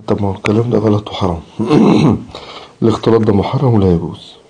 طب ما هو الكلام ده غلط وحرام. الاختلاط ده محرم ولا يجوز.